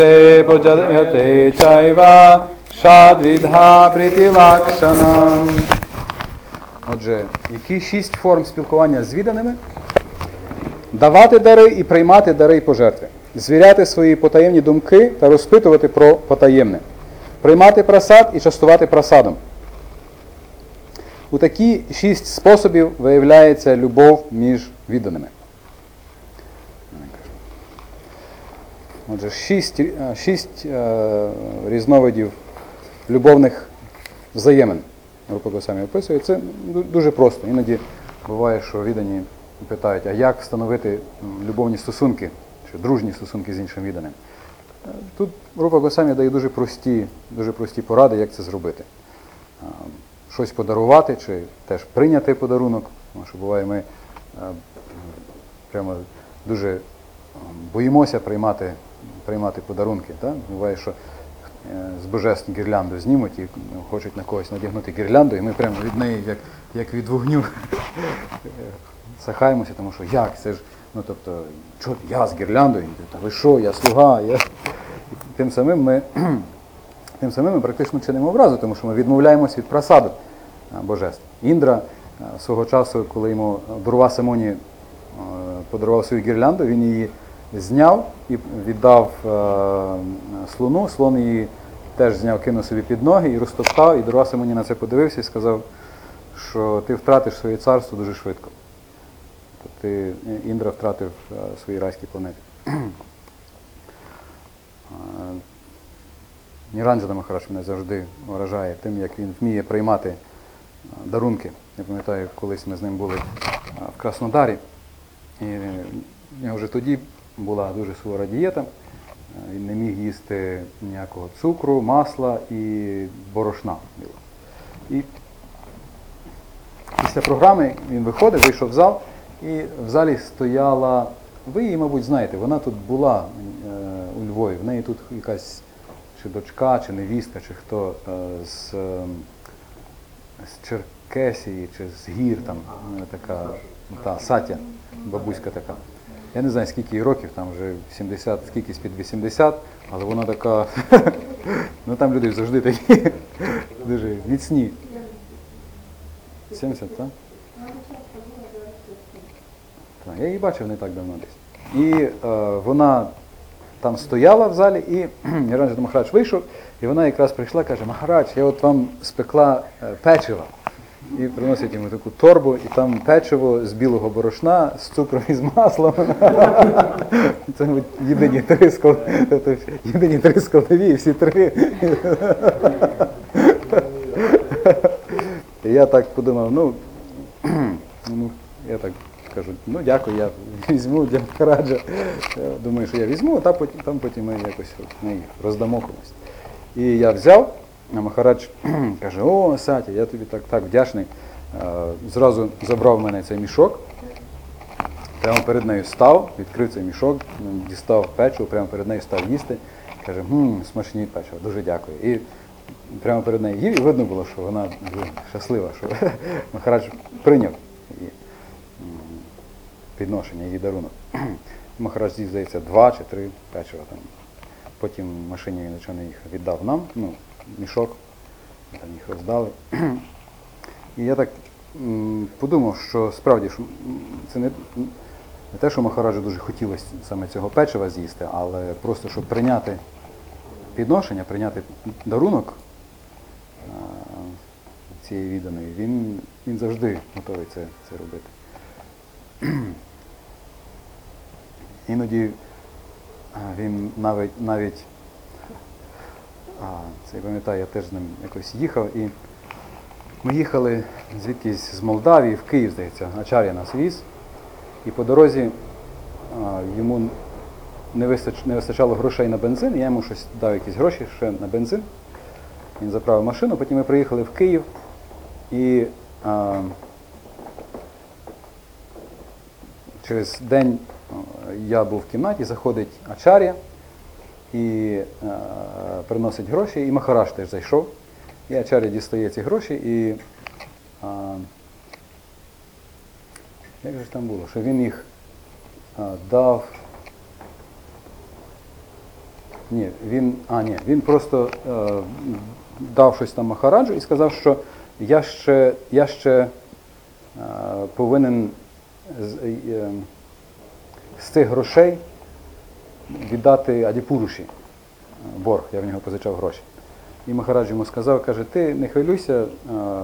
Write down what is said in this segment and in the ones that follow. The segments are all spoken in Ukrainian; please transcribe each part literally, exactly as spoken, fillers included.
Pujayate chaiva shadvidha pritilakshanam. Отже, які шість форм спілкування з відданими? Давати дари і приймати дари і пожертви. Звіряти свої потаємні думки та розпитувати про потаємне. Приймати прасад і частувати прасадом. У такі шість способів виявляється любов між відданими. Отже, шість, шість е, різновидів любовних взаємин. Рупа Госвамі описує. Це дуже просто. Іноді буває, що віддані питають, а як встановити любовні стосунки, чи дружні стосунки з іншим відданим. Тут Рупа Госвамі дає дуже прості, дуже прості поради, як це зробити. Щось подарувати, чи теж прийняти подарунок. Тому що буває, ми прямо дуже боїмося приймати, приймати подарунки. Так? Буває, що з божеств гірлянду знімуть і хочуть на когось надягнути гірлянду, і ми прямо від неї, як, як від вогню, сахаємося, тому що як? Це ж, ну тобто, що я з гірляндою? Та ви що, я слуга? Я... Тим самим ми, тим самим ми практично чинимо образу, тому що ми відмовляємося від прасаду божеств. Індра свого часу, коли йому Дурваса Муні подарував свою гірлянду, він її зняв і віддав е, слону, слон її теж зняв, кинув собі під ноги і розтоптав, і Дурваса Муні на це подивився і сказав, що ти втратиш своє царство дуже швидко. Тобто ти, Індра втратив е, свої райські планети. Ніранджана Махарадж мене завжди вражає тим, як він вміє приймати дарунки. Я пам'ятаю, колись ми з ним були в Краснодарі, і в нього вже тоді була дуже сувора дієта, він не міг їсти ніякого цукру, масла і борошна. І після програми він виходив, вийшов в зал, і в залі стояла, ви її, мабуть, знаєте, вона тут була е, у Львові, в неї тут якась чи дочка, чи невістка, чи хто е, з, е, з Черкесії, чи з гір, там така, та, Сатя, бабуська така. Я не знаю, скільки їй років, там вже сімдесят, скількись під вісімдесят, але вона така, ну там люди завжди такі, дуже міцні. сімдесят, так? Так, я її бачив не так давно десь. І е, вона там стояла в залі, і Ніранджана Махарадж вийшов, і вона якраз прийшла, каже, Махарадж, я от вам спекла е, печиво. І приносять йому таку торбу, і там печиво з білого борошна, з цукром і з маслом. Це єдині три складові, тобто, єдині три складові, і всі три. І я так подумав, ну, ну, я так кажу, ну дякую, я візьму для Махараджа. Думаю, що я візьму, а там потім, там потім ми якось ми роздамо комусь. І я взяв. А Махарадж каже, о, Сатя, я тобі так, так вдячний. Зразу забрав в мене цей мішок, прямо перед нею став, відкрив цей мішок, дістав печиво, прямо перед нею став їсти. Каже, хм, смачні печиво, дуже дякую. І прямо перед нею їв, і видно було, що вона дуже щаслива, що Махарадж прийняв її підношення, її дарунок. Махарадж з'їв, здається, два чи три печива там. Потім в машині він, звичайно, їх віддав нам, ну, мішок, там їх роздали. І я так м, подумав, що справді, що це не, не те, що Махараджу дуже хотілося саме цього печива з'їсти, але просто, щоб прийняти підношення, прийняти дарунок а, цієї відданої, він, він завжди готовий це, це робити. Іноді він навіть, навіть а, це я пам'ятаю, я теж з ним якось їхав, і ми їхали звідкись з Молдавії в Київ, здається, Ачар'я нас віз, і по дорозі а, йому не, вистач, не вистачало грошей на бензин, я йому щось дав якісь гроші ще на бензин, він заправив машину, потім ми приїхали в Київ, і а, через день я був в кімнаті, заходить Ачар'я і е, приносить гроші, і Махарадж теж зайшов. І Ачар'я дістає ці гроші, і е, як же ж там було, що він їх е, дав Ні, він, а, ні, він просто е, дав щось там Махараджу і сказав, що я ще, я ще е, повинен з, е, з цих грошей віддати Адіпуруші борг, я в нього позичав гроші. І Махарадж йому сказав, каже, ти не хвилюйся, е,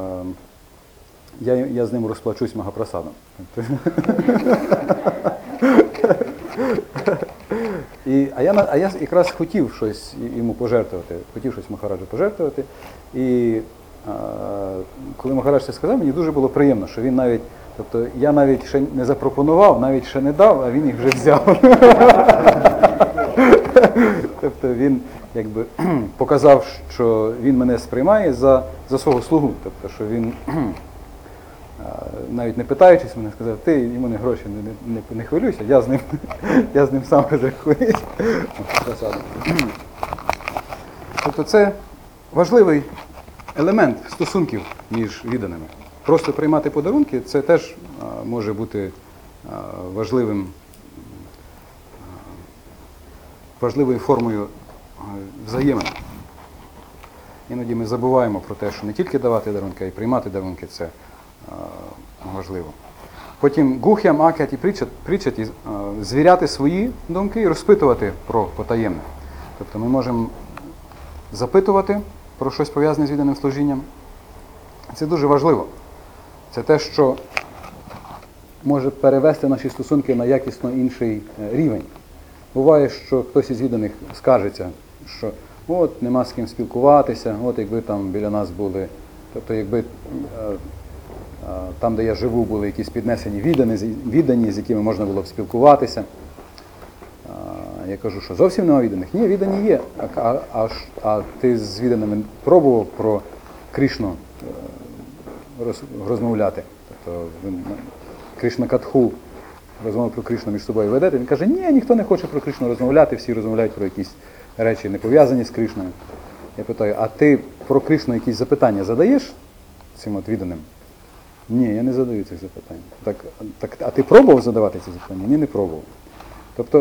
я, я з ним розплачусь Магапрасадом. І, а, я, а я якраз хотів щось йому пожертвувати, хотів щось Махараджу пожертвувати. І а, коли Махарадж це сказав, мені дуже було приємно, що він навіть, тобто я навіть ще не запропонував, навіть ще не дав, а він їх вже взяв. Тобто він якби показав, що він мене сприймає за, за свого слугу, тобто що він, навіть не питаючись, мене сказав, ти йому не гроші, не, не, не хвилюйся, я з ним, я з ним сам розрахуюсь. Тобто це важливий елемент стосунків між відданими. Просто приймати подарунки, це теж а, може бути а, важливим, а, важливою формою а, взаємин. Іноді ми забуваємо про те, що не тільки давати дарунки, а й приймати дарунки – це а, важливо. Потім гух'ям, акят і причаті – звіряти свої думки і розпитувати про потаємне. Тобто ми можемо запитувати про щось пов'язане з відданим служінням. Це дуже важливо. Це те, що може перевести наші стосунки на якісно інший рівень. Буває, що хтось із відданих скаржиться, що от нема з ким спілкуватися, от якби там біля нас були, тобто якби там, де я живу, були якісь піднесені віддані, віддані, з якими можна було б спілкуватися. Я кажу, що зовсім нема відданих. Ні, віддані є. А, а, а, а ти з відданими пробував про Кришну роз, розмовляти? Тобто Кришна Катху, розмову про Кришну між собою ведете? Він каже, ні, ніхто не хоче про Кришну розмовляти, всі розмовляють про якісь речі, не пов'язані з Кришною. Я питаю, а ти про Кришну якісь запитання задаєш цим от відданим? Ні, я не задаю цих запитань. Так, так, а ти пробував задавати ці запитання? Ні, не пробував. Тобто,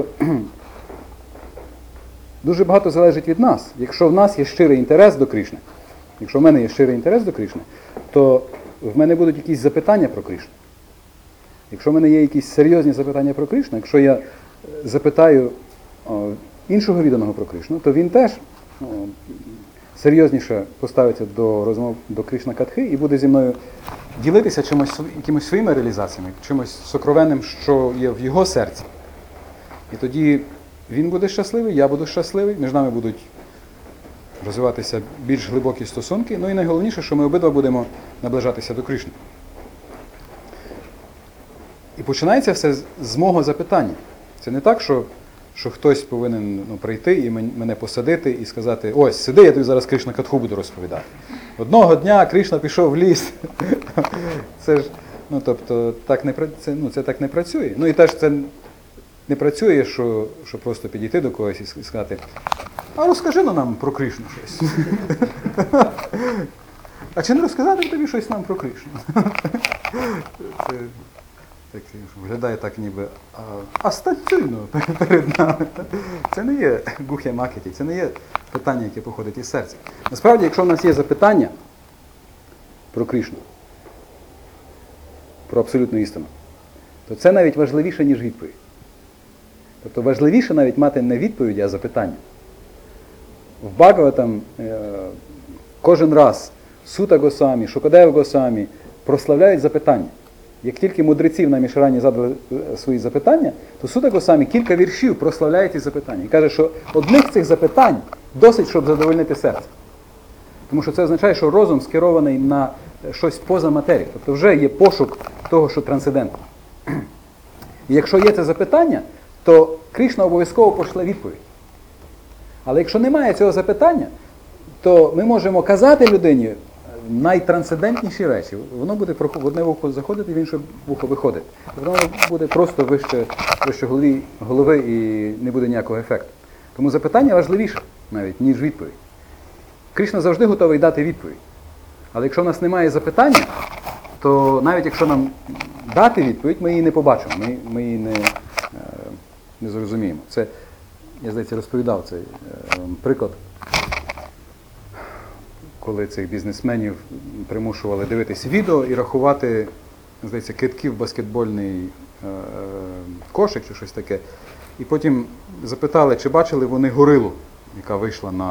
дуже багато залежить від нас. Якщо в нас є щирий інтерес до Кришни, якщо в мене є щирий інтерес до Кришни, то в мене будуть якісь запитання про Кришну. Якщо в мене є якісь серйозні запитання про Кришну, якщо я запитаю о, іншого відданого про Кришну, то він теж о, серйозніше поставиться до розмов до Кришна Катхи і буде зі мною ділитися чимось, якимось своїми реалізаціями, чимось сокровенним, що є в його серці. І тоді він буде щасливий, я буду щасливий, між нами будуть розвиватися більш глибокі стосунки. Ну і найголовніше, що ми обидва будемо наближатися до Кришни. І починається все з мого запитання. Це не так, що, що хтось повинен ну, прийти і мене посадити і сказати, ось, сиди, я тобі зараз Кришна Катху буду розповідати. Одного дня Кришна пішов в ліс. Це ж, ну, тобто, так не, це, ну, це так не працює. Ну і теж це не працює, що, що просто підійти до когось і сказати, а розкажи нам про Кришну щось. А чи не розказати тобі щось нам про Кришну? Це так, виглядає так ніби, а, а станцюйно перед нами. Це не є гух'я макеті, це не є питання, яке походить із серця. Насправді, якщо в нас є запитання про Кришну, про абсолютну істину, то це навіть важливіше, ніж відповідь. Тобто важливіше навіть мати не відповіді, а запитання. В Бхагаватам е, кожен раз Сута Госамі, Шукадева Госамі прославляють запитання. Як тільки мудреці в Намішарані задали свої запитання, то Сута Госамі кілька віршів прославляє ці запитання. І каже, що одних цих запитань досить, щоб задовольнити серце. Тому що це означає, що розум скерований на щось поза матерією. Тобто вже є пошук того, що трансцендентне. І якщо є це запитання, то Кришна обов'язково пошле відповідь. Але якщо немає цього запитання, то ми можемо казати людині найтрансцендентніші речі. Воно буде в одне вухо заходити, в інше вухо виходити. Воно буде просто вище, вище голови, голови і не буде ніякого ефекту. Тому запитання важливіше навіть, ніж відповідь. Кришна завжди готовий дати відповідь. Але якщо в нас немає запитання, то навіть якщо нам дати відповідь, ми її не побачимо, ми, ми її не, не зрозуміємо. Це я, здається, розповідав цей е, приклад, коли цих бізнесменів примушували дивитись відео і рахувати, здається, кидки в баскетбольний е, кошик чи щось таке. І потім запитали, чи бачили вони горилу, яка вийшла на,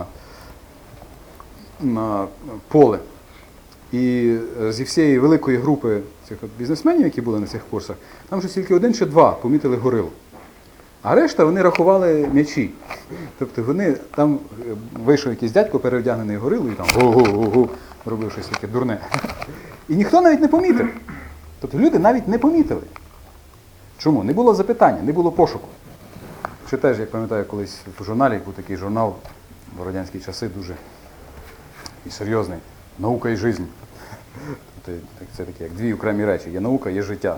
на поле. І зі всієї великої групи цих от бізнесменів, які були на цих курсах, там вже тільки один чи два помітили горилу. А решта вони рахували м'ячі. Тобто вони, там вийшов якийсь дядько, переодягнений горилою, і там гу-гу-гу-гу, робив щось таке дурне. І ніхто навіть не помітив. Тобто люди навіть не помітили. Чому? Не було запитання, не було пошуку. Чи теж, як пам'ятаю, колись в журналі був такий журнал в радянські часи, дуже і серйозний. Наука і життя. Це таке, як дві окремі речі. Є наука, є життя.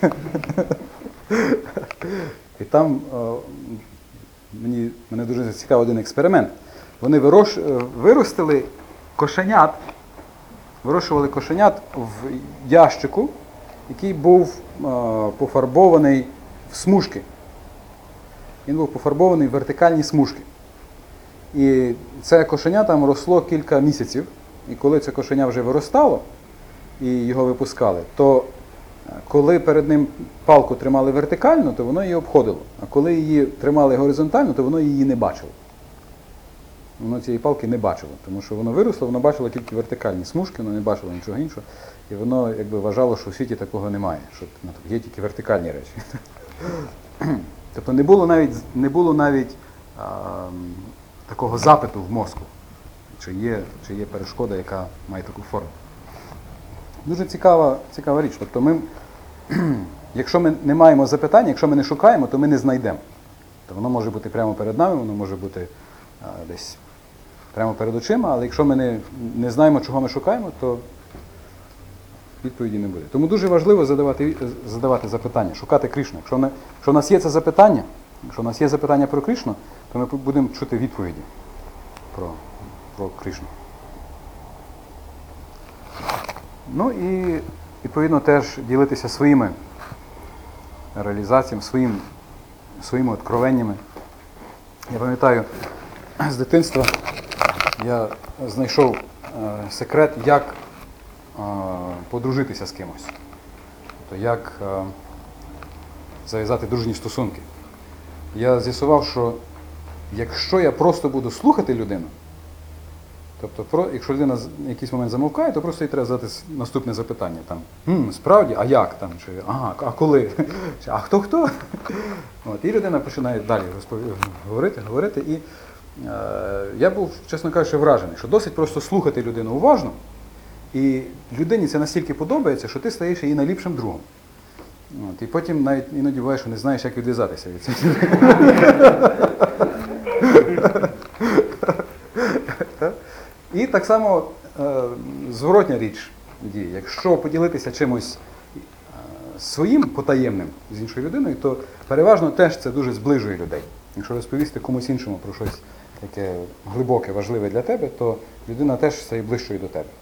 І там о, мені, мене дуже зацікавив один експеримент. Вони вирош, виростили кошенят, вирощували кошенят в ящику, який був о, пофарбований в смужки. Він був пофарбований в вертикальні смужки. І це кошеня там росло кілька місяців. І коли це кошеня вже виростало і його випускали, то коли перед ним палку тримали вертикально, то воно її обходило. А коли її тримали горизонтально, то воно її не бачило. Воно цієї палки не бачило, тому що воно виросло, воно бачило тільки вертикальні смужки, воно не бачило нічого іншого. І воно якби вважало, що у світі такого немає, що ну, є тільки вертикальні речі. Тобто не було навіть, не було навіть а, такого запиту в мозку, чи є, чи є перешкода, яка має таку форму. Дуже цікава, цікава річ. Тобто ми, якщо ми не маємо запитання, якщо ми не шукаємо, то ми не знайдемо. То воно може бути прямо перед нами, воно може бути а, десь прямо перед очима, але якщо ми не, не знаємо, чого ми шукаємо, то відповіді не буде. Тому дуже важливо задавати, задавати запитання, шукати Кришну. Якщо, не, якщо у нас є це запитання, якщо у нас є запитання про Кришну, то ми будемо чути відповіді про, про Кришну. Ну і, відповідно, теж ділитися своїми реалізаціями, своїм, своїми откровеннями. Я пам'ятаю, з дитинства я знайшов е, секрет, як е, подружитися з кимось. Тобто, як е, зав'язати дружні стосунки. Я з'ясував, що якщо я просто буду слухати людину, тобто, про, якщо людина в якийсь момент замовкає, то просто їй треба задати наступне запитання. Там, «Хм, справді, а як там? Чи, ага, а коли? Чи, а хто-хто?» От, і людина починає далі розпов... говорити, говорити. І е, я був, чесно кажучи, вражений, що досить просто слухати людину уважно, і людині це настільки подобається, що ти стаєш її найліпшим другом. От, і потім навіть іноді буває, що не знаєш, як відв'язатися від цього. І так само е, зворотня річ діє. Якщо поділитися чимось е, своїм потаємним з іншою людиною, то переважно теж це дуже зближує людей. Якщо розповісти комусь іншому про щось таке глибоке, важливе для тебе, то людина теж стає ближчою до тебе.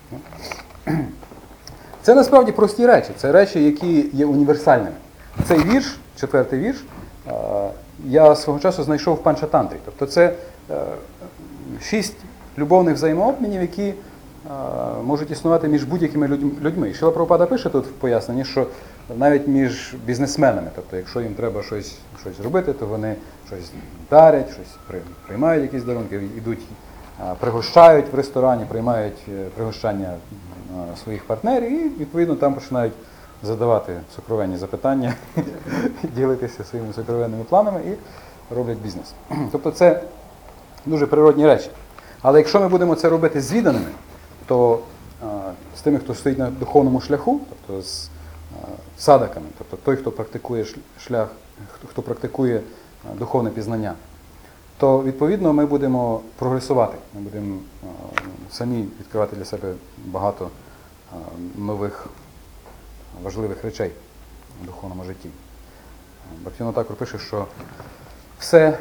Це насправді прості речі. Це речі, які є універсальними. Цей вірш, четвертий вірш, е, я свого часу знайшов в Панчатантрі. Тобто це е, шість любовних взаємообмінів, які а, можуть існувати між будь-якими людьми. Шріла Прабхупада пише тут в поясненні, що навіть між бізнесменами, тобто якщо їм треба щось, щось робити, то вони щось дарять, щось приймають якісь дарунки, йдуть, а, пригощають в ресторані, приймають пригощання а, своїх партнерів і, відповідно, там починають задавати сокровенні запитання, ділитися своїми сокровенними планами і роблять бізнес. Тобто це дуже природні речі. Але якщо ми будемо це робити з відданими, то а, з тими, хто стоїть на духовному шляху, тобто з а, садаками, тобто той, хто практикує шлях, хто, хто практикує а, духовне пізнання, то відповідно ми будемо прогресувати, ми будемо а, самі відкривати для себе багато а, нових важливих речей в духовному житті. Бхактивinoda Thakura пише, що все,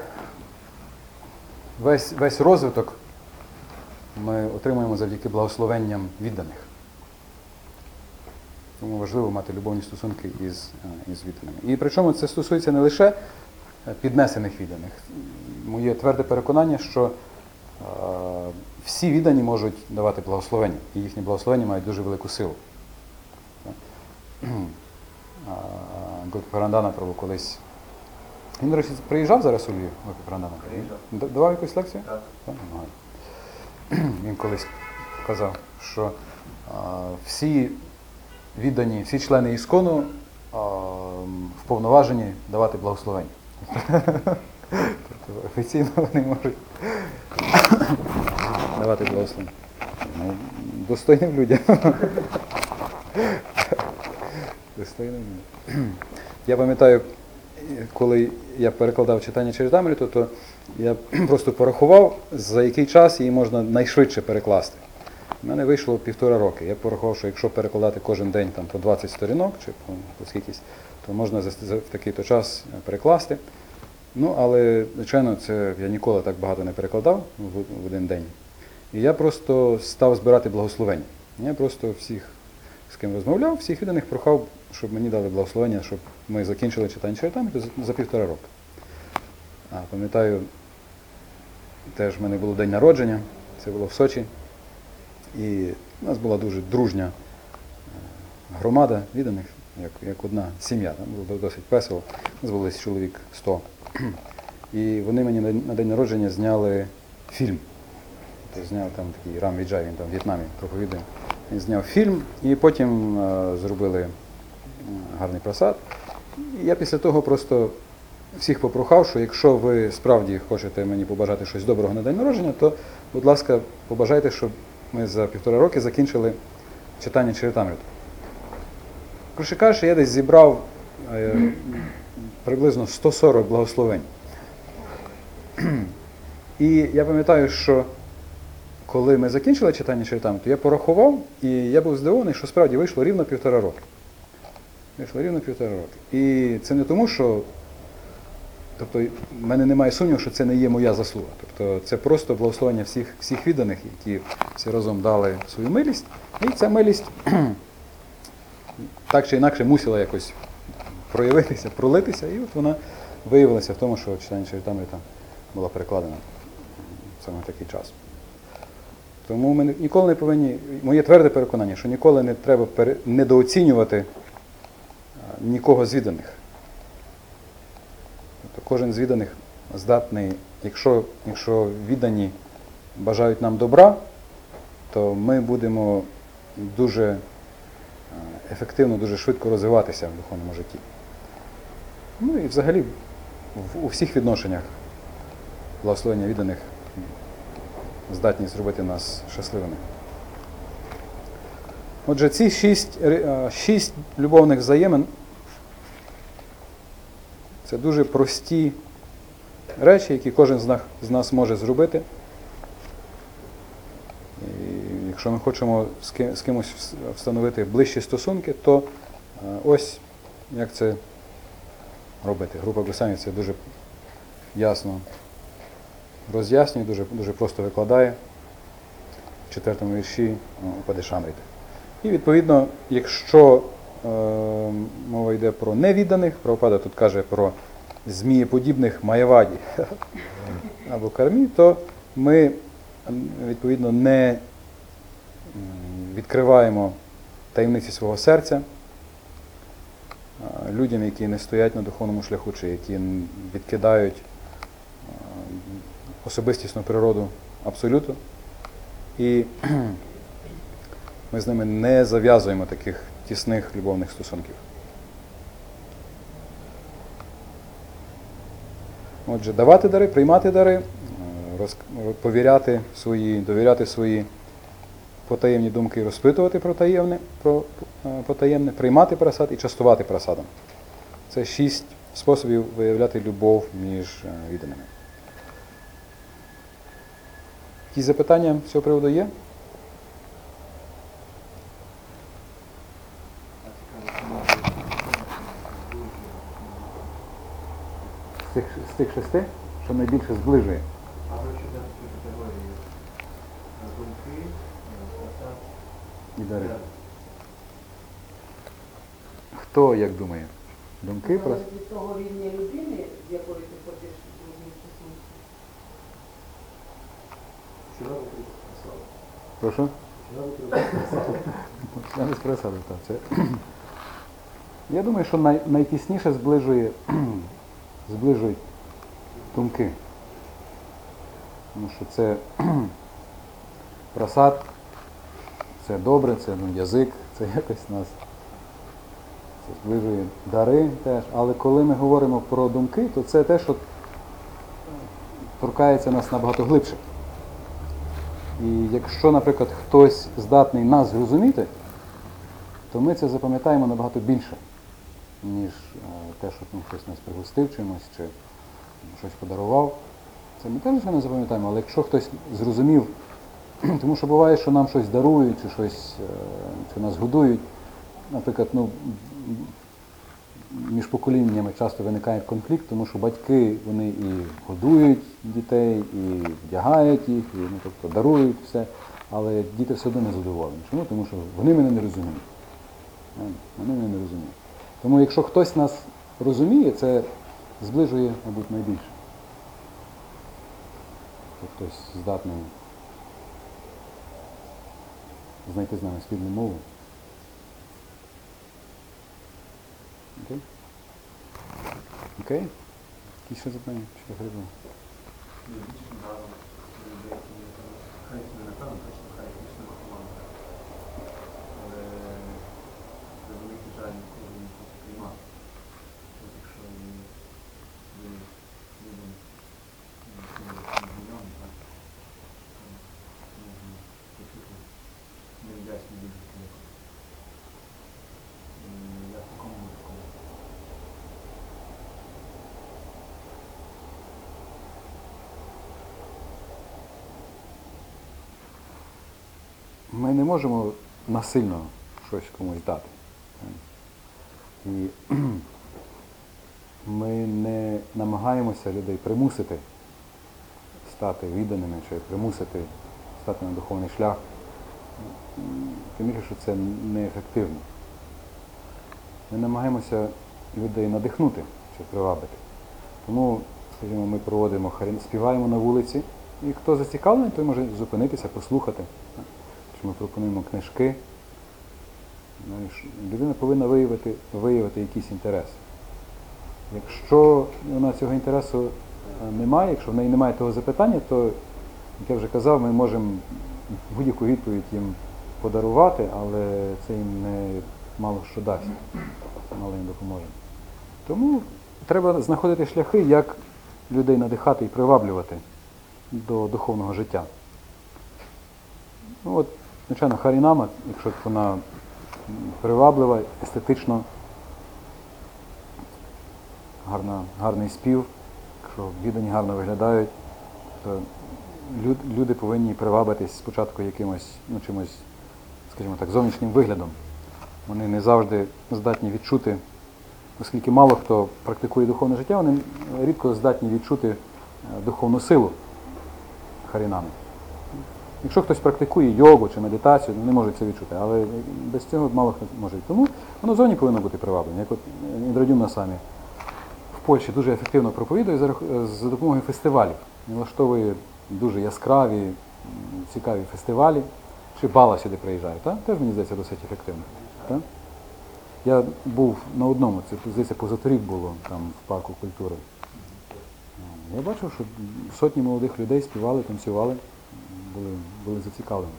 весь, весь розвиток ми отримуємо завдяки благословенням відданих. Тому важливо мати любовні стосунки із, із відданими. І причому це стосується не лише піднесених відданих. Моє тверде переконання, що всі віддані можуть давати благословення, і їхні благословення мають дуже велику силу. Гопі-Парандана Прабу колись. Він, до речі, приїжджав зараз у Львів, Гопі-Парандана? Приїжджав. Давав якусь лекцію? Так. Так? Він колись казав, що а, всі віддані, всі члени Іскону а, вповноважені давати благословення. Тобто офіційно вони можуть давати благословення. Ну, достойним людям. Достойним людям. Я пам'ятаю, коли я перекладав читання Чаритамріту, то я просто порахував, за який час її можна найшвидше перекласти. У мене вийшло півтора роки. Я порахував, що якщо перекладати кожен день там, по двадцять сторінок, чи по, по скількись, то можна за, за в такий-то час перекласти. Ну, але, звичайно, це я ніколи так багато не перекладав в, в один день. І я просто став збирати благословення. Я просто всіх, з ким розмовляв, всіх відданих прохав, щоб мені дали благословення, щоб ми закінчили читання Чаритамріту за, за півтора року. А пам'ятаю, теж в мене було день народження, це було в Сочі. І у нас була дуже дружня громада відданих, як, як одна сім'я. Там було досить весело. У нас було десь чоловік сто. І вони мені на день народження зняли фільм. Тобто зняв там такий Рам Віджай, він там в В'єтнамі проповідує. Він зняв фільм і потім а, зробили гарний просад. І я після того просто всіх попрохав, що якщо ви справді хочете мені побажати щось доброго на день народження, то, будь ласка, побажайте, щоб ми за півтора роки закінчили читання Чаритамріту. Коротше кажучи, я десь зібрав е, приблизно сто сорок благословень. І я пам'ятаю, що коли ми закінчили читання Чаритамріту, я порахував, і я був здивований, що справді вийшло рівно півтора роки. Вийшло рівно півтора роки. І це не тому, що Тобто в мене немає сумніву, що це не є моя заслуга. Тобто це просто благословення всіх, всіх відданих, які всі разом дали свою милість. І ця милість так чи інакше мусила якось проявитися, пролитися, і от вона виявилася в тому, що читання Чаритамрита була перекладена саме в такий час. Тому ми ніколи не повинні, моє тверде переконання, що ніколи не треба пере, недооцінювати нікого з відданих. Тобто кожен з відданих здатний, якщо, якщо віддані бажають нам добра, то ми будемо дуже ефективно, дуже швидко розвиватися в духовному житті. Ну і взагалі в, у всіх відношеннях благословення відданих здатні зробити нас щасливими. Отже, ці шість, шість любовних взаємин – це дуже прості речі, які кожен з нас, з нас може зробити. І якщо ми хочемо з, ким, з кимось встановити ближчі стосунки, то ось як це робити. Група Госвамі це дуже ясно роз'яснює, дуже, дуже просто викладає в четвертому вірші Упадешамріти. І відповідно, якщо е, мова йде про невідданих, Прабхупада тут каже про змієподібних майяваді або кармі, то ми відповідно не відкриваємо таємниці свого серця людям, які не стоять на духовному шляху, чи які відкидають особистісну природу абсолюту. І ми з ними не зав'язуємо таких тісних любовних стосунків. Отже, давати дари, приймати дари, роз, повіряти свої, довіряти свої потаємні думки, розпитувати про таємне, про потаємне, приймати прасад і частувати прасадом. Це шість способів виявляти любов між відданими. Якісь запитання з цього приводу є? З цих, з цих шести, що найбільше зближує? А ви що дати категорії? Думки, прасад І дари. Хто як думає? Думки про... Залежить від того рівня людини, з якою ти хочеш дружні стосунки. Вчора ви просали. Прошу? Вчора ви просали. Я не спросив, так. Це... Я думаю, що най... найтісніше зближує... зближують думки. Тому що це просад, це добре, це ну, язик, це якось нас це зближує дари теж. Але коли ми говоримо про думки, то це те, що торкається нас набагато глибше. І якщо, наприклад, хтось здатний нас зрозуміти, то ми це запам'ятаємо набагато більше, ніж те, що ну, хтось нас пригостив чимось, чи щось подарував. Це ми теж не запам'ятаємо, але якщо хтось зрозумів, тому що буває, що нам щось дарують, чи щось, чи нас годують, наприклад, ну, між поколіннями часто виникає конфлікт, тому що батьки, вони і годують дітей, і вдягають їх, і, ну, тобто дарують все, але діти все одно не задоволені. Чому? Тому що вони мене не розуміють. Вони мене не розуміють. Тому якщо хтось нас розуміє, це зближує, мабуть, найбільше. Хтось здатний знайти з нами спільну мову. Окей? Окей? Якісь ще запитання? Що хребу? Хай не напевно, точно хай не команда. Але за великий жаль ніколи не хоче приймати. Якщо ви людям мільйон, так, можна почути невдячні люди. Я в такому випадку. Ми не можемо насильно щось комусь дати. І ми не намагаємося людей примусити стати відданими, чи примусити стати на духовний шлях. Тим більше, що це неефективно. Ми намагаємося людей надихнути чи привабити. Тому, скажімо, ми проводимо харін, співаємо на вулиці, і хто зацікавлений, той може зупинитися, послухати. Чи ми пропонуємо книжки. Людина повинна виявити, виявити якийсь інтерес. Якщо вона цього інтересу немає, якщо в неї немає того запитання, то, як я вже казав, ми можемо будь-яку відповідь їм подарувати, але це їм не мало що дасть, мало їм допоможе. Тому треба знаходити шляхи, як людей надихати і приваблювати до духовного життя. Ну, от, звичайно, харінама, якщо вона приваблива, естетично, гарна, гарний спів, якщо віддані гарно виглядають, то люди повинні привабитись спочатку якимось, ну, чимось, скажімо так, зовнішнім виглядом. Вони не завжди здатні відчути, оскільки мало хто практикує духовне життя, вони рідко здатні відчути духовну силу харінами. Якщо хтось практикує йогу чи медитацію, вони можуть це відчути, але без цього мало хто може. Тому воно зовні повинно бути приваблене. Як от Індрадюмна Самі в Польщі дуже ефективно проповідує за, за допомогою фестивалів. Він влаштовує дуже яскраві, цікаві фестивалі. Чи Бала сюди приїжджає, так? Теж, мені здається, досить ефективно. Так? Я був на одному, це, здається, позаторік було там в парку культури. Я бачив, що сотні молодих людей співали, танцювали, були, були зацікавлені.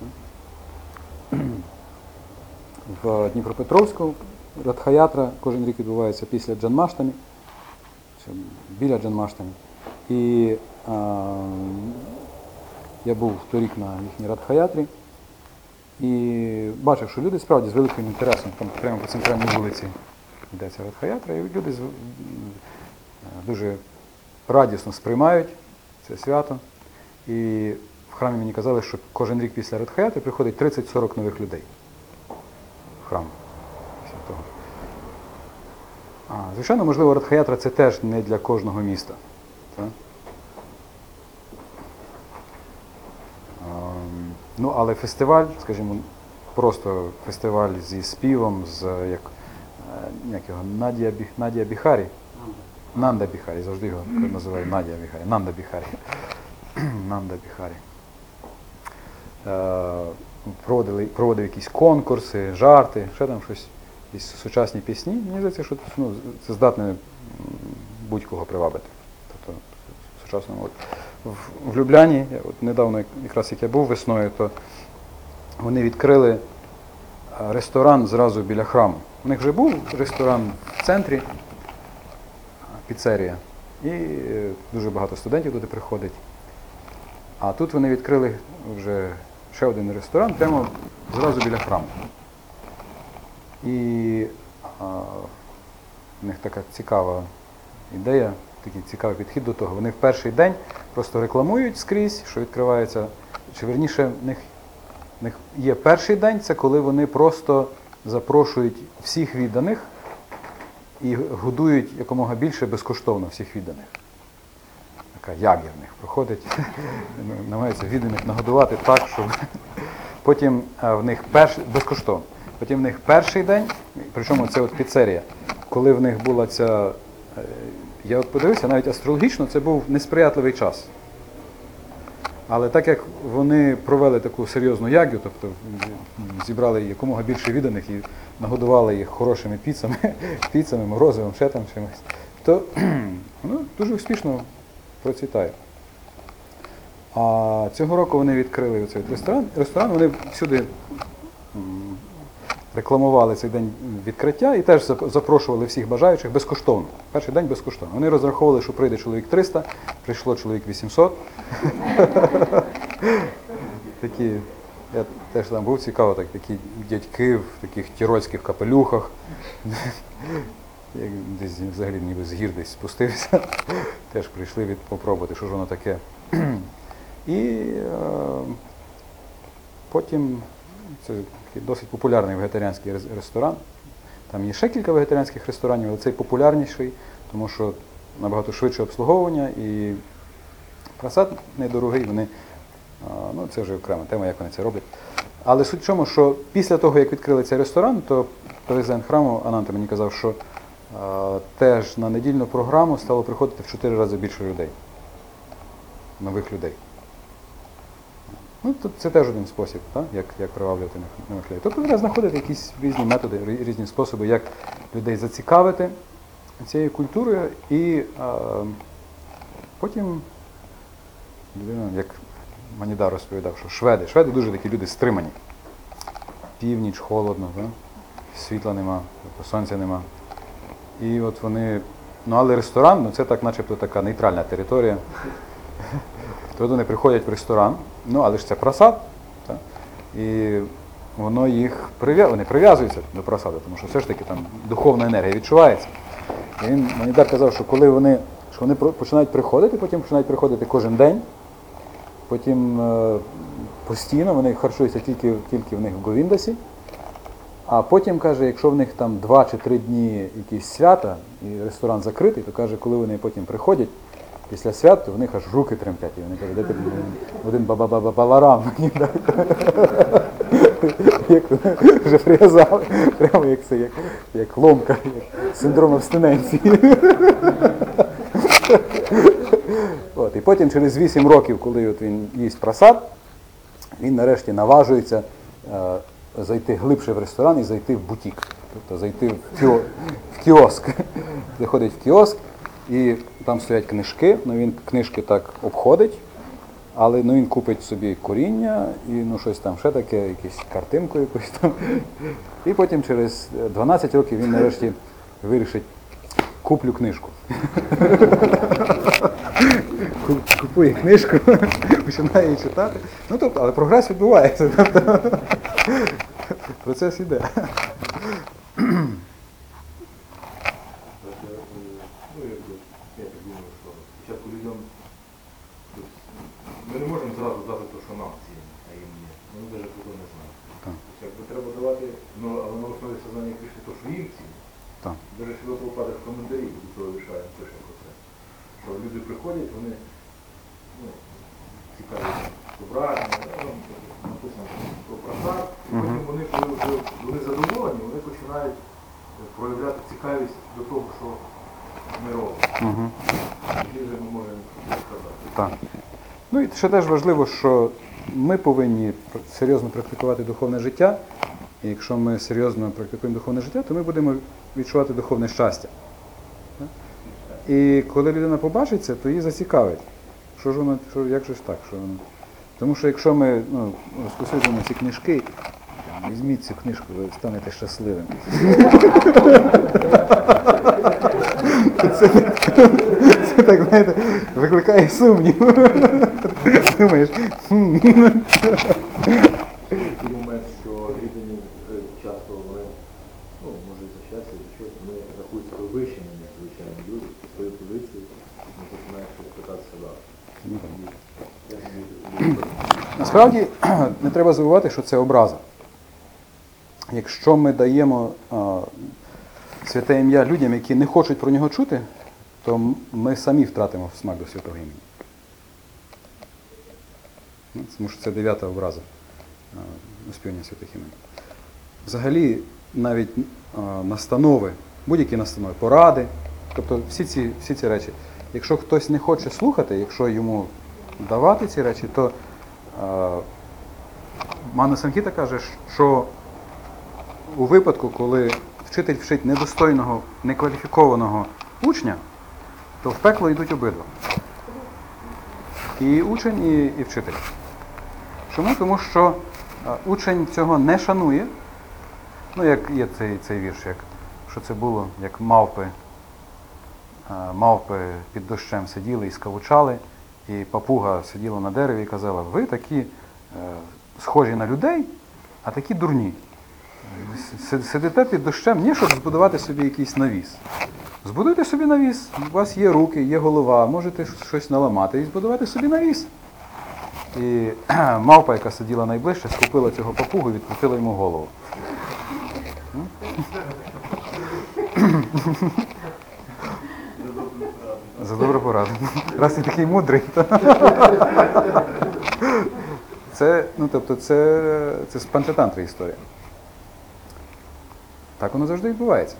В Дніпропетровську Радха-ятра кожен рік відбувається після Джанмаштамі, біля Джанмаштамі. І а, я був торік на їхній Радха-ятрі і бачив, що люди справді з великим інтересом, там прямо по центральній вулиці йдеться Радха-ятра, і люди з, дуже радісно сприймають це свято. І в храмі мені казали, що кожен рік після Радха-ятри приходить тридцять-сорок нових людей в храм. Після того. А, звичайно, можливо, Радха-ятра це теж не для кожного міста. Так? Ну, але фестиваль, скажімо, просто фестиваль зі співом, з як як його, Надія, Бі, Надія Біхарі. Нанда Біхарі, завжди його називаю Надія Біхарі. Нанда Біхарі. Нанда Біхарі. Е, проводили, проводив якісь конкурси, жарти, ще там щось, якісь сучасні пісні. Мені здається, що ну, це здатне м, будь-кого привабити. Тобто, сучасному. От, в, в Любляні, я от недавно, якраз як я був весною, то вони відкрили ресторан зразу біля храму. У них вже був ресторан в центрі, піцерія, і е, дуже багато студентів туди приходить. А тут вони відкрили вже ще один ресторан прямо зразу біля храму. І а, в них така цікава ідея, такий цікавий підхід до того. Вони в перший день просто рекламують скрізь, що відкривається, чи верніше, в них, в них є перший день, це коли вони просто запрошують всіх відданих і годують якомога більше безкоштовно всіх відданих. Така яг'я в них проходить, намагаються відданих нагодувати так, щоб потім в них перший, безкоштовно, потім в них перший день, причому це от піцерія, коли в них була ця, я от подивився, навіть астрологічно це був несприятливий час. Але так як вони провели таку серйозну яг'ю, тобто зібрали якомога більше відданих і нагодували їх хорошими піцами, піцами, морозивом, ще там чимось, то ну, дуже успішно процвітає. А цього року вони відкрили цей ресторан. Ресторан, вони всюди рекламували цей день відкриття і теж запрошували всіх бажаючих безкоштовно. Перший день безкоштовно. Вони розраховували, що прийде чоловік триста, прийшло чоловік вісімсот. Такі, я теж там був цікаво, так, такі дядьки в таких тірольських капелюхах. Я десь взагалі ніби з гір десь спустився. Теж прийшли від, попробувати, що ж воно таке. І е, потім це досить популярний вегетаріанський ресторан. Там є ще кілька вегетаріанських ресторанів, але цей популярніший, тому що набагато швидше обслуговування і просад недорогий, вони, ну це вже окрема тема, як вони це роблять. Але суть в чому, що після того, як відкрили цей ресторан, то президент храму Ананта мені казав, що а, теж на недільну програму стало приходити в чотири рази більше людей, нових людей. Ну, то це теж один спосіб, так? Як, як приваблювати нових людей. Тобто треба знаходити якісь різні методи, різні способи, як людей зацікавити цією культурою і а, потім людина, як Манідар розповідав, що шведи, шведи дуже такі люди стримані. Північ, холодно, так? Світла нема, сонця нема. І от вони, ну але ресторан, ну це так начебто така нейтральна територія. Тоді вони приходять в ресторан, ну але ж це просад, так? І воно їх прив'язує, вони прив'язуються до просаду, тому що все ж таки там духовна енергія відчувається. І він, Манідар казав, що коли вони, що вони починають приходити, потім починають приходити кожен день, потім е, постійно вони харчуються тільки, тільки в них в Говіндасі, а потім, каже, якщо в них там два чи три дні якісь свята і ресторан закритий, то каже, коли вони потім приходять після свят, то в них аж руки тремтять. І вони кажуть, дайте один баба-баба-баларам. Як вже прив'язали, прямо як це, як, як ломка, як синдром абстиненції. От, і потім через вісім років, коли от він їсть просад, він нарешті наважується е, зайти глибше в ресторан і зайти в бутік, тобто зайти в, кіо, в кіоск. Заходить в кіоск, і там стоять книжки, ну він книжки так обходить, але ну, він купить собі коріння і ну, щось там ще таке, якусь картинку якусь там. І потім через дванадцять років він нарешті вирішить, куплю книжку. Купує книжку, починає її читати. Ну, тобто, але прогрес відбувається. Тобто, процес іде. Спочатку людям, ми не можемо зразу дати те, що нам цінно, а їм ні. Вони навіть про це не знають. Тобто, якби треба давати, ну, але на основі сознання пише те, що їм цінно. Дуже сюди попаде в коментарі, до цього вирішаємо, пише про це. Що люди приходять, вони ну, цікаві зображення, написано про просад, і потім вони, коли вже вони задоволені, вони починають проявляти цікавість до того, що ми робимо. Угу. Тоді вже ми можемо сказати. Так. Ну і ще теж важливо, що ми повинні серйозно практикувати духовне життя. І якщо ми серйозно практикуємо духовне життя, то ми будемо відчувати духовне щастя. І коли людина побачить це, то її зацікавить. Що ж воно, що, як же ж так? Що воно? Тому що якщо ми ну, розповсюджуємо ці книжки, візьміть цю книжку, ви станете щасливим. Це, це так, знаєте, викликає сумнів. Думаєш, хм. Такий момент, що рівні часто вони, ну, може за щастя, за щось, вони рахують себе вищими, ніж звичайні люди, свою позицію, не починають щось питатися далі. Насправді не треба забувати, що це образа. Якщо ми даємо а, святе ім'я людям, які не хочуть про нього чути, то ми самі втратимо смак до святого імені. Ну, тому що це дев'ята образа а, оспівання святих імен. Взагалі, навіть а, настанови, будь-які настанови, поради, тобто всі ці, всі ці речі. Якщо хтось не хоче слухати, якщо йому давати ці речі, то а, Мана Самхіта каже, що у випадку, коли вчитель вчить недостойного, некваліфікованого учня, то в пекло йдуть обидва. І учень, і, і вчитель. Чому? Тому що а, учень цього не шанує. Ну, як є цей, цей вірш, як, що це було, як мавпи, а, мавпи під дощем сиділи і скавучали, і папуга сиділа на дереві і казала: ви такі е, схожі на людей, а такі дурні. Сидите під дощем, ні, щоб збудувати собі якийсь навіс. Збудуйте собі навіс, у вас є руки, є голова, можете щось наламати і збудувати собі навіс. І мавпа, яка сиділа найближче, схопила цього папугу і відкрутила йому голову. За добру пораду. Раз ти такий мудрий. Це, ну, тобто, це, це з панчатантри історія. Так воно завжди відбувається.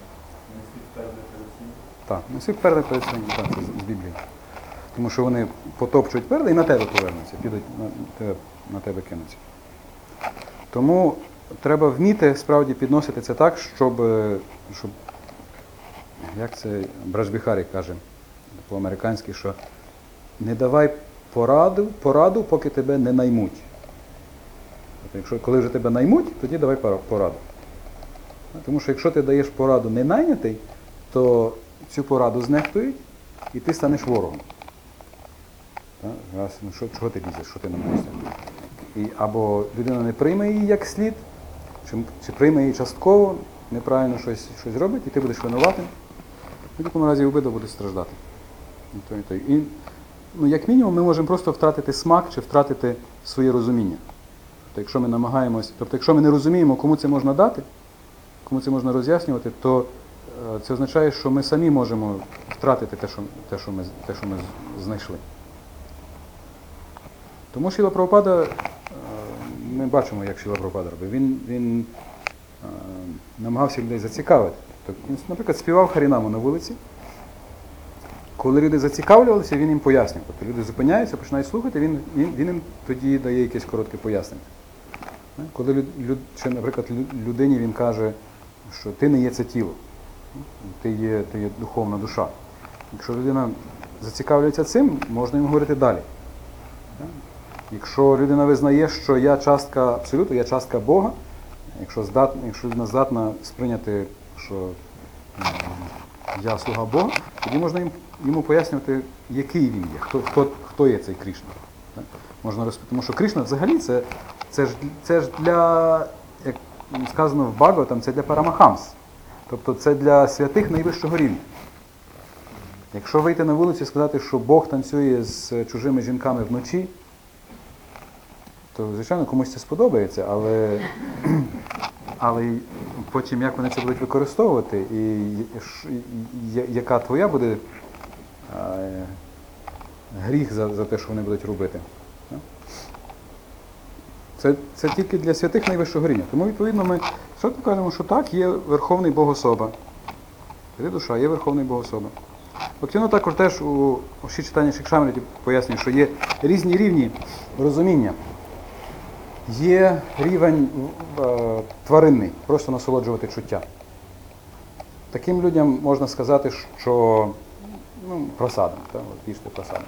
Так, не всі перли перед цим, так, це з Біблії. Тому що вони потопчують перли і на тебе повернуться, підуть на тебе, на тебе кинуться. Тому треба вміти справді підносити це так, щоб, щоб як це Браджбіхарі каже по-американськи, що не давай пораду, пораду, поки тебе не наймуть. Тобто, якщо, коли вже тебе наймуть, тоді давай пораду. Тому що якщо ти даєш пораду не найнятий, то цю пораду знехтують і ти станеш ворогом. Раз, ну, що, чого ти лізеш, що ти намагаєшся? І або людина не прийме її як слід, чи, чи прийме її частково, неправильно щось, щось робить, і ти будеш винуватим. В будь-якому разі обидва будуть страждати. І то, і то. І, ну, як мінімум, ми можемо просто втратити смак чи втратити своє розуміння. Тобто, якщо ми намагаємось, тобто, якщо ми не розуміємо, кому це можна дати, кому це можна роз'яснювати, то е, це означає, що ми самі можемо втратити те, що, те, що, ми, те, що ми знайшли. Тому Шріла Прабхупада, е, ми бачимо, як Шріла Прабхупада робив. Він, він е, намагався людей зацікавити. Тобто, він, наприклад, співав Харінаму на вулиці. Коли люди зацікавлювалися, він їм пояснював. Тобто люди зупиняються, починають слухати, він, він, він їм тоді дає якесь коротке пояснення. Коли, люд, чи, наприклад, людині він каже, що ти не є це тіло, ти є, ти є духовна душа. Якщо людина зацікавлюється цим, можна йому говорити далі. Якщо людина визнає, що я частка Абсолюту, я частка Бога, якщо, здатна, якщо людина здатна сприйняти, що я слуга Бога, тоді можна їм, йому пояснювати, який він є, хто, хто, хто є цей Кришна. Можна розповісти, тому що Кришна взагалі це, це, ж, це ж для, як сказано в Бхагаватам, це для Парамахамс. Тобто це для святих найвищого рівня. Якщо вийти на вулицю і сказати, що Бог танцює з чужими жінками вночі, то, звичайно, комусь це сподобається, але, але потім як вони це будуть використовувати і яка твоя буде гріх за, за те, що вони будуть робити. Це, це тільки для святих найвищого рівня. Тому, відповідно, ми що кажемо, що так, є Верховний Бог-особа. Є душа, є Верховний Богособа. Фактично також теж у всі читання Шикшамріті пояснює, що є різні рівні розуміння. Є рівень е, тваринний, просто насолоджувати чуття. Таким людям можна сказати, що ну, просадом, так, от їжте просадом.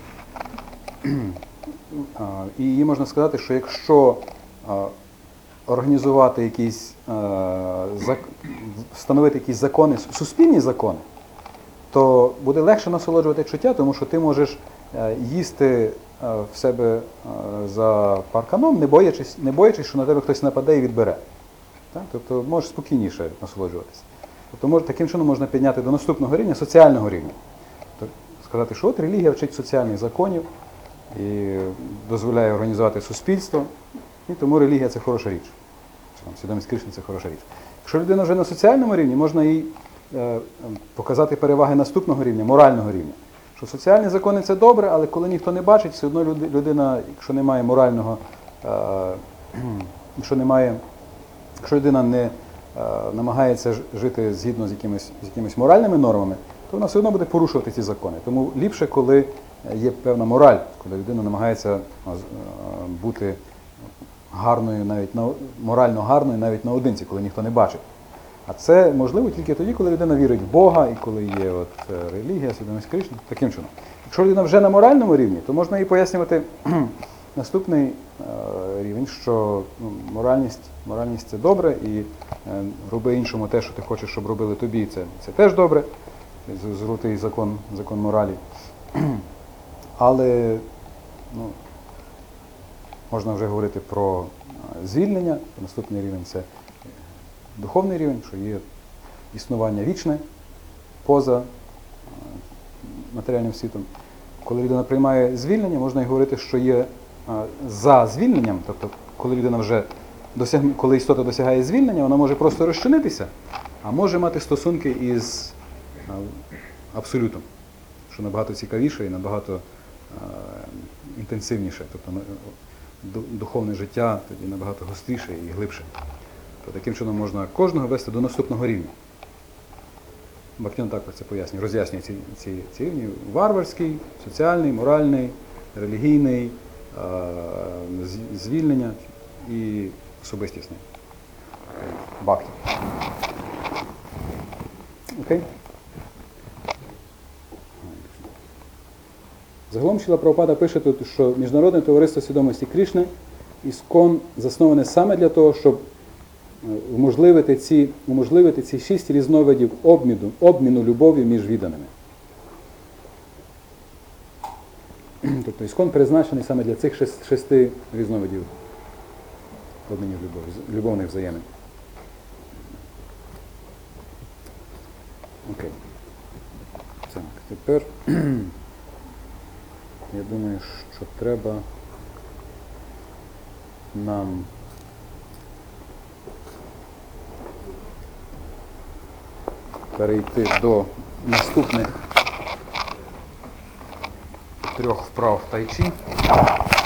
І її можна сказати, що якщо е, організувати якісь, е, зак... встановити якісь закони, суспільні закони, то буде легше насолоджувати чуття, тому що ти можеш е, їсти е, в себе е, за парканом, не боячись, не боячись, що на тебе хтось нападе і відбере. Так? Тобто можеш спокійніше насолоджуватися. Тобто може, таким чином можна підняти до наступного рівня, соціального рівня. Тобто, сказати, що от релігія вчить соціальних законів і дозволяє організувати суспільство, і тому релігія – це хороша річ. Там, свідомість Кришни – це хороша річ. Якщо людина вже на соціальному рівні, можна їй е, показати переваги наступного рівня, морального рівня. Що соціальні закони – це добре, але коли ніхто не бачить, все одно людина, якщо немає морального, е, якщо немає, якщо людина не е, намагається жити згідно з якимись, з якимись моральними нормами, то вона все одно буде порушувати ці закони. Тому ліпше, коли є певна мораль, коли людина намагається бути гарною, навіть на, морально гарною навіть наодинці, коли ніхто не бачить. А це можливо тільки тоді, коли людина вірить в Бога і коли є от релігія, свідомість Кришни, таким чином. Якщо людина вже на моральному рівні, то можна їй пояснювати наступний е, рівень, що ну, моральність, моральність – це добре, і е, роби іншому те, що ти хочеш, щоб робили тобі, це, це теж добре. Золотий закон, закон моралі. Але ну, можна вже говорити про звільнення. Наступний рівень – це духовний рівень, що є існування вічне поза матеріальним світом. Коли людина приймає звільнення, можна й говорити, що є за звільненням, тобто коли людина вже досягне, коли істота досягає звільнення, вона може просто розчинитися, а може мати стосунки із абсолютом, що набагато цікавіше і набагато е, інтенсивніше, тобто духовне життя тоді набагато гостріше і глибше. То таким чином можна кожного вести до наступного рівня. Бхактивinoda Тхакур це пояснює, роз'яснює ці, ці, ці рівні. Варварський, соціальний, моральний, релігійний, е, звільнення і особистісний. Бхакти. Окей? Загалом Шріла Прабхупада пише тут, що Міжнародне товариство свідомості Кришни, іскон, засноване саме для того, щоб уможливити ці, уможливити ці шість різновидів обміну, обміну любові між відданими. Тобто іскон призначений саме для цих шести, шести різновидів обмінів любові, любовних взаємин. Окей. Так, тепер я думаю, що треба нам перейти до наступних трьох вправ тайчі.